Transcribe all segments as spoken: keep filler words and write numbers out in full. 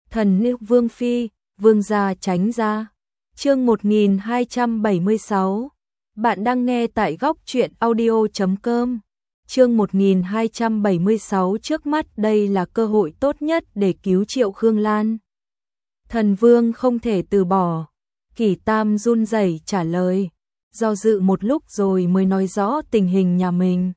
Thần nữ Vương Phi, Vương gia tránh ra. Chương một nghìn hai trăm bảy mươi sáu. Bạn đang nghe tại góc truyện audio chấm com. Chương một nghìn hai trăm bảy mươi sáu. Trước mắt đây là cơ hội tốt nhất để cứu Triệu Khương Lan. Thần Vương không thể từ bỏ. Kỷ Tam run rẩy trả lời, do dự một lúc rồi mới nói rõ tình hình nhà mình.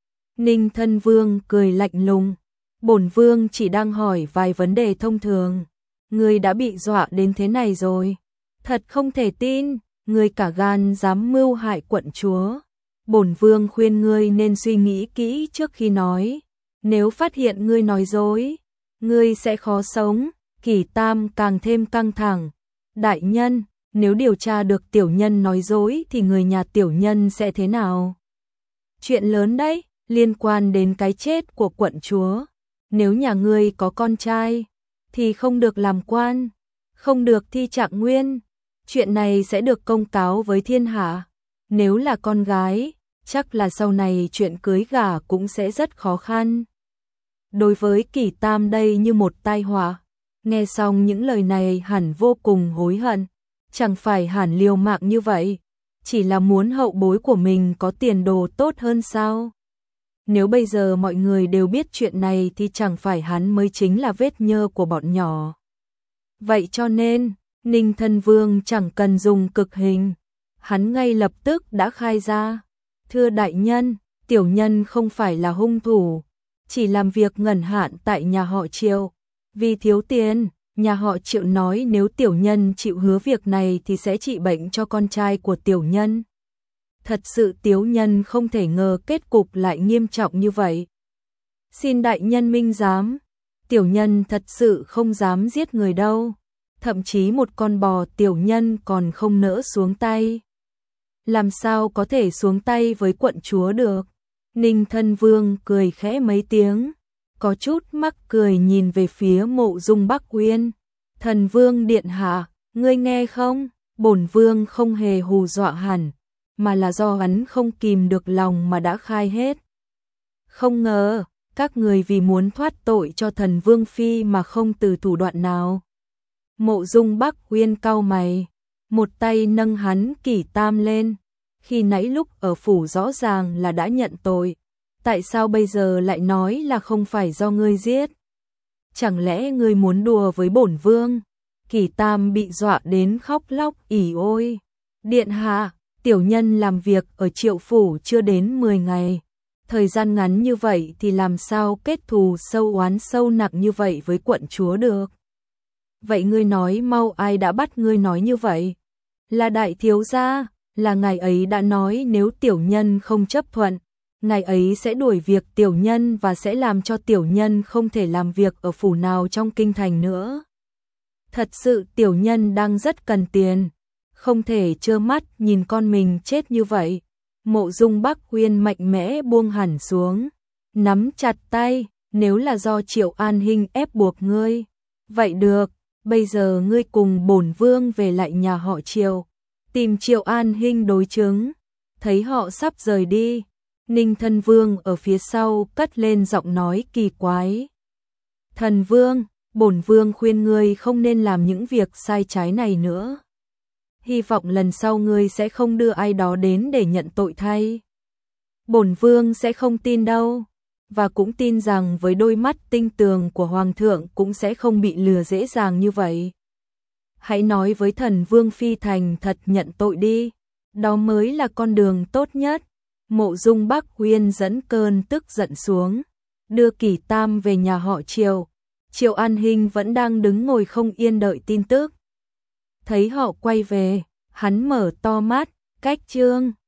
Ninh Thân Vương cười lạnh lùng, bổn vương chỉ đang hỏi vài vấn đề thông thường. Ngươi đã bị dọa đến thế này rồi. Thật không thể tin, ngươi cả gan dám mưu hại quận chúa. Bổn vương khuyên ngươi nên suy nghĩ kỹ trước khi nói. Nếu phát hiện ngươi nói dối, ngươi sẽ khó sống. Kỷ Tam càng thêm căng thẳng. Đại nhân, nếu điều tra được tiểu nhân nói dối thì người nhà tiểu nhân sẽ thế nào? Chuyện lớn đấy, liên quan đến cái chết của quận chúa. Nếu nhà ngươi có con trai thì không được làm quan, không được thi trạng nguyên. Chuyện này sẽ được công cáo với thiên hạ. Nếu là con gái, chắc là sau này chuyện cưới gả cũng sẽ rất khó khăn. Đối với Kỷ Tam đây như một tai họa. Nghe xong những lời này hẳn vô cùng hối hận. Chẳng phải hẳn liều mạng như vậy, chỉ là muốn hậu bối của mình có tiền đồ tốt hơn sao? Nếu bây giờ mọi người đều biết chuyện này thì chẳng phải hắn mới chính là vết nhơ của bọn nhỏ. Vậy cho nên, Ninh Thân Vương chẳng cần dùng cực hình. Hắn ngay lập tức đã khai ra. Thưa đại nhân, tiểu nhân không phải là hung thủ, chỉ làm việc ngẩn hạn tại nhà họ Triệu. Vì thiếu tiền, nhà họ Triệu nói nếu tiểu nhân chịu hứa việc này thì sẽ trị bệnh cho con trai của tiểu nhân. Thật sự tiểu nhân không thể ngờ kết cục lại nghiêm trọng như vậy. Xin đại nhân minh giám, tiểu nhân thật sự không dám giết người đâu. Thậm chí một con bò tiểu nhân còn không nỡ xuống tay. Làm sao có thể xuống tay với quận chúa được? Ninh Thân Vương cười khẽ mấy tiếng, có chút mắc cười nhìn về phía Mộ Dung Bắc Uyên. Thần Vương điện hạ, ngươi nghe không? Bổn vương không hề hù dọa hẳn, mà là do hắn không kìm được lòng mà đã khai hết. Không ngờ, các người vì muốn thoát tội cho thần Vương Phi mà không từ thủ đoạn nào. Mộ Dung Bắc Uyên cau mày, một tay nâng hắn Kỷ Tam lên. Khi nãy lúc ở phủ rõ ràng là đã nhận tội, tại sao bây giờ lại nói là không phải do ngươi giết? Chẳng lẽ ngươi muốn đùa với bổn vương? Kỷ Tam bị dọa đến khóc lóc ỉ ôi. Điện hạ, tiểu nhân làm việc ở Triệu phủ chưa đến mười ngày. Thời gian ngắn như vậy thì làm sao kết thù sâu oán sâu nặng như vậy với quận chúa được? Vậy ngươi nói mau, ai đã bắt ngươi nói như vậy? Là đại thiếu gia, là ngài ấy đã nói nếu tiểu nhân không chấp thuận, ngài ấy sẽ đuổi việc tiểu nhân và sẽ làm cho tiểu nhân không thể làm việc ở phủ nào trong kinh thành nữa. Thật sự tiểu nhân đang rất cần tiền, không thể trơ mắt nhìn con mình chết như vậy. Mộ Dung Bắc Uyên mạnh mẽ buông hẳn xuống, nắm chặt tay, nếu là do Triệu An Hinh ép buộc ngươi, vậy được, bây giờ ngươi cùng bổn vương về lại nhà họ Triệu, tìm Triệu An Hinh đối chứng. Thấy họ sắp rời đi, Ninh Thân Vương ở phía sau cất lên giọng nói kỳ quái. Thần Vương, bổn vương khuyên ngươi không nên làm những việc sai trái này nữa. Hy vọng lần sau ngươi sẽ không đưa ai đó đến để nhận tội thay. Bổn vương sẽ không tin đâu, và cũng tin rằng với đôi mắt tinh tường của hoàng thượng cũng sẽ không bị lừa dễ dàng như vậy. Hãy nói với thần Vương Phi thành thật nhận tội đi, đó mới là con đường tốt nhất. Mộ Dung Bắc Uyên dẫn cơn tức giận xuống, đưa Kỷ Tam về nhà họ Triệu. Triệu An Hinh vẫn đang đứng ngồi không yên đợi tin tức. Thấy họ quay về, hắn mở to mắt, cách trương.